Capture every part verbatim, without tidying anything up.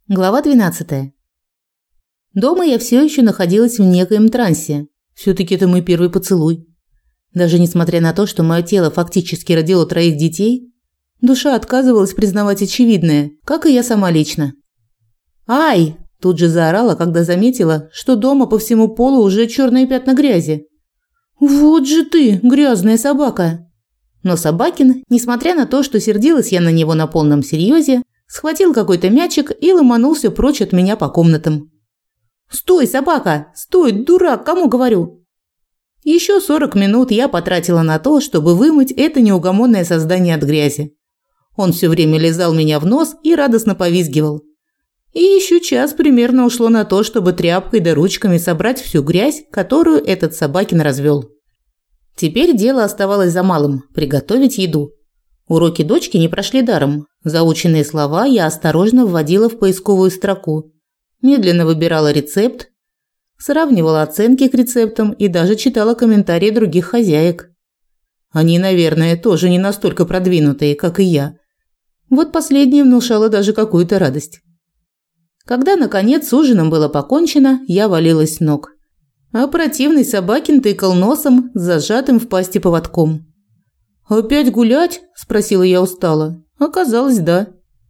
Глава двенадцатая. Дома я все еще находилась в некоем трансе. Все-таки это мой первый поцелуй. Даже несмотря на то, что мое тело фактически родило троих детей, душа отказывалась признавать очевидное, как и я сама лично. «Ай!» – тут же заорала, когда заметила, что дома по всему полу уже черные пятна грязи. «Вот же ты, грязная собака!» Но Собакин, несмотря на то, что сердилась я на него на полном серьезе, схватил какой-то мячик и ломанулся прочь от меня по комнатам. «Стой, собака! Стой, дурак! Кому говорю?» Еще сорок минут я потратила на то, чтобы вымыть это неугомонное создание от грязи. Он все время лизал меня в нос и радостно повизгивал. И еще час примерно ушло на то, чтобы тряпкой да ручками собрать всю грязь, которую этот Собакин развел. Теперь дело оставалось за малым – приготовить еду. Уроки дочки не прошли даром. Заученные слова я осторожно вводила в поисковую строку, медленно выбирала рецепт, сравнивала оценки к рецептам и даже читала комментарии других хозяек. Они, наверное, тоже не настолько продвинутые, как и я. Вот последнее внушало даже какую-то радость. Когда, наконец, с ужином было покончено, я валилась с ног. А противный Собакин тыкал носом с зажатым в пасти поводком. «Опять гулять?» – спросила я устало. Оказалось, да.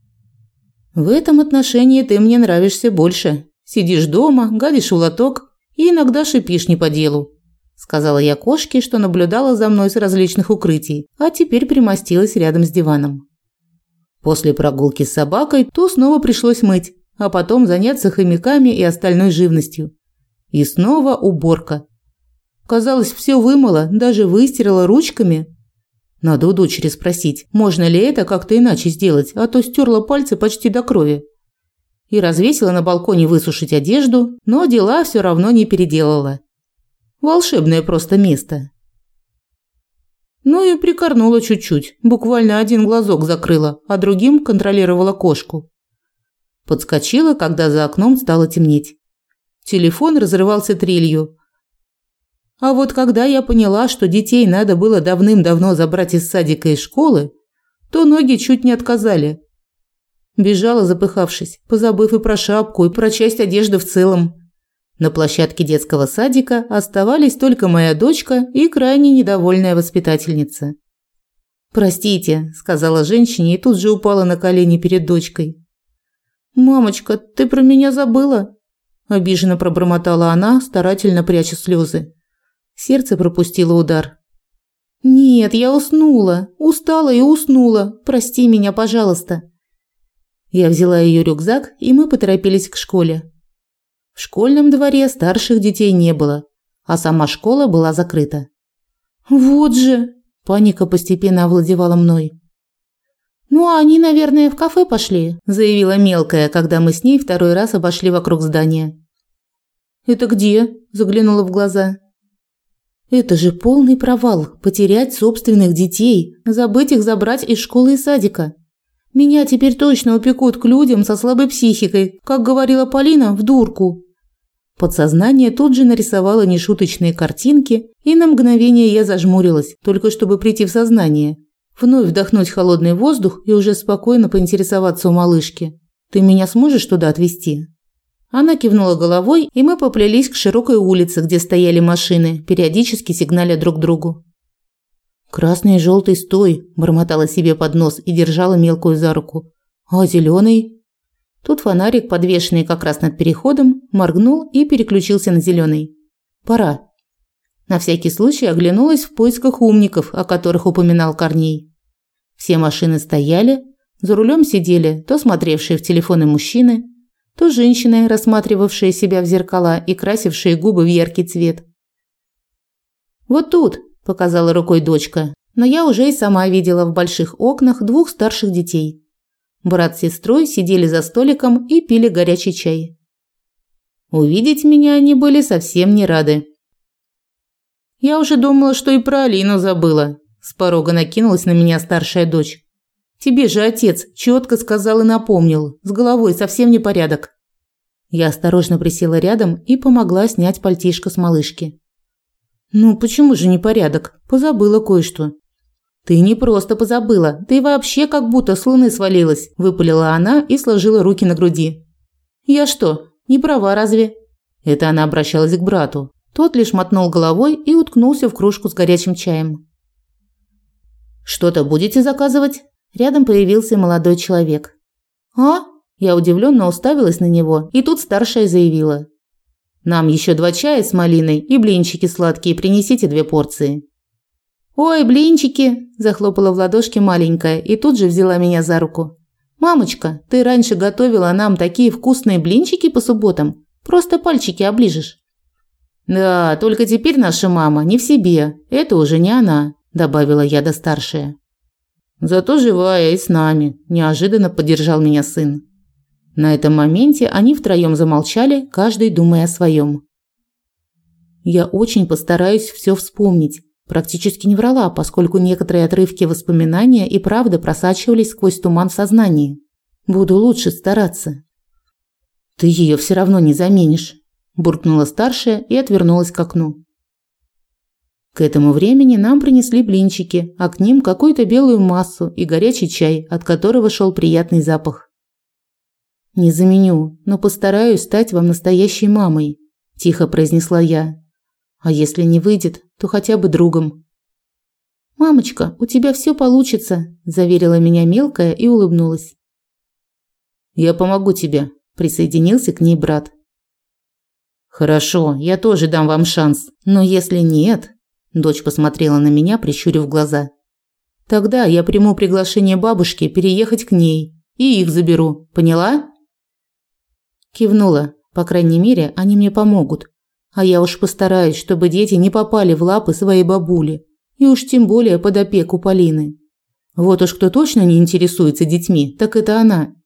«В этом отношении ты мне нравишься больше. Сидишь дома, гадишь в лоток и иногда шипишь не по делу», – сказала я кошке, что наблюдала за мной с различных укрытий, а теперь примостилась рядом с диваном. После прогулки с собакой ту снова пришлось мыть, а потом заняться хомяками и остальной живностью. И снова уборка. Казалось, все вымыла, даже выстирала ручками. Надо у дочери спросить, можно ли это как-то иначе сделать, а то стерла пальцы почти до крови. И развесила на балконе высушить одежду, но дела все равно не переделала. Волшебное просто место. Ну и прикорнула чуть-чуть, буквально один глазок закрыла, а другим контролировала кошку. Подскочила, когда за окном стало темнеть. Телефон разрывался трелью. А вот когда я поняла, что детей надо было давным-давно забрать из садика и школы, то ноги чуть не отказали. Бежала, запыхавшись, позабыв и про шапку, и про часть одежды в целом. На площадке детского садика оставались только моя дочка и крайне недовольная воспитательница. «Простите», – сказала женщине и тут же упала на колени перед дочкой. «Мамочка, ты про меня забыла?» – обиженно пробормотала она, старательно пряча слезы. Сердце пропустило удар. «Нет, я уснула. Устала и уснула. Прости меня, пожалуйста». Я взяла ее рюкзак, и мы поторопились к школе. В школьном дворе старших детей не было, а сама школа была закрыта. «Вот же!» – паника постепенно овладевала мной. «Ну, а они, наверное, в кафе пошли», – заявила мелкая, когда мы с ней второй раз обошли вокруг здания. «Это где?» – заглянула в глаза. «Это же полный провал – потерять собственных детей, забыть их забрать из школы и садика. Меня теперь точно упекут к людям со слабой психикой, как говорила Полина, в дурку». Подсознание тут же нарисовало нешуточные картинки, и на мгновение я зажмурилась, только чтобы прийти в сознание. Вновь вдохнуть холодный воздух и уже спокойно поинтересоваться у малышки. «Ты меня сможешь туда отвезти?» Она кивнула головой, и мы поплелись к широкой улице, где стояли машины, периодически сигналя друг другу. «Красный и желтый, стой!» – бормотала себе под нос и держала мелкую за руку. «А зеленый?» Тут фонарик, подвешенный как раз над переходом, моргнул и переключился на зеленый. «Пора». На всякий случай оглянулась в поисках умников, о которых упоминал Корней. Все машины стояли, за рулем сидели то смотревшие в телефоны мужчины, то женщины, рассматривавшие себя в зеркала и красившие губы в яркий цвет. «Вот тут», – показала рукой дочка, но я уже и сама видела в больших окнах двух старших детей. Брат с сестрой сидели за столиком и пили горячий чай. Увидеть меня они были совсем не рады. «Я уже думала, что и про Алину забыла», – с порога накинулась на меня старшая дочь. «Тебе же отец четко сказал и напомнил, с головой совсем не порядок». Я осторожно присела рядом и помогла снять пальтишко с малышки. «Ну почему же не порядок? Позабыла кое-что». «Ты не просто позабыла, ты вообще как будто с луны свалилась», – выпалила она и сложила руки на груди. Я что, не права разве? Это она обращалась к брату. Тот лишь мотнул головой и уткнулся в кружку с горячим чаем. Что-то будете заказывать? Рядом появился молодой человек. А? Я удивленно уставилась на него, и тут старшая заявила: нам еще два чая с малиной и блинчики сладкие принесите две порции. Ой, блинчики, захлопала в ладошки маленькая и тут же взяла меня за руку. Мамочка, ты раньше готовила нам такие вкусные блинчики по субботам, просто пальчики оближешь. Да, только теперь наша мама не в себе, это уже не она, добавила я до старшая. Зато живая и с нами, неожиданно поддержал меня сын. На этом моменте они втроем замолчали, каждый думая о своем. Я очень постараюсь все вспомнить. Практически не врала, поскольку некоторые отрывки воспоминания и правда просачивались сквозь туман в сознании. Буду лучше стараться. Ты ее все равно не заменишь, буркнула старшая и отвернулась к окну. К этому времени нам принесли блинчики, а к ним какую-то белую массу и горячий чай, от которого шел приятный запах. Не заменю, но постараюсь стать вам настоящей мамой, тихо произнесла я. А если не выйдет, то хотя бы другом. Мамочка, у тебя все получится, заверила меня мелкая и улыбнулась. Я помогу тебе, присоединился к ней брат. Хорошо, я тоже дам вам шанс, но если нет, дочь посмотрела на меня, прищурив глаза. Тогда я приму приглашение бабушки переехать к ней и их заберу. Поняла? Кивнула. По крайней мере, они мне помогут. А я уж постараюсь, чтобы дети не попали в лапы своей бабули, и уж тем более под опеку Полины. Вот уж кто точно не интересуется детьми, так это она.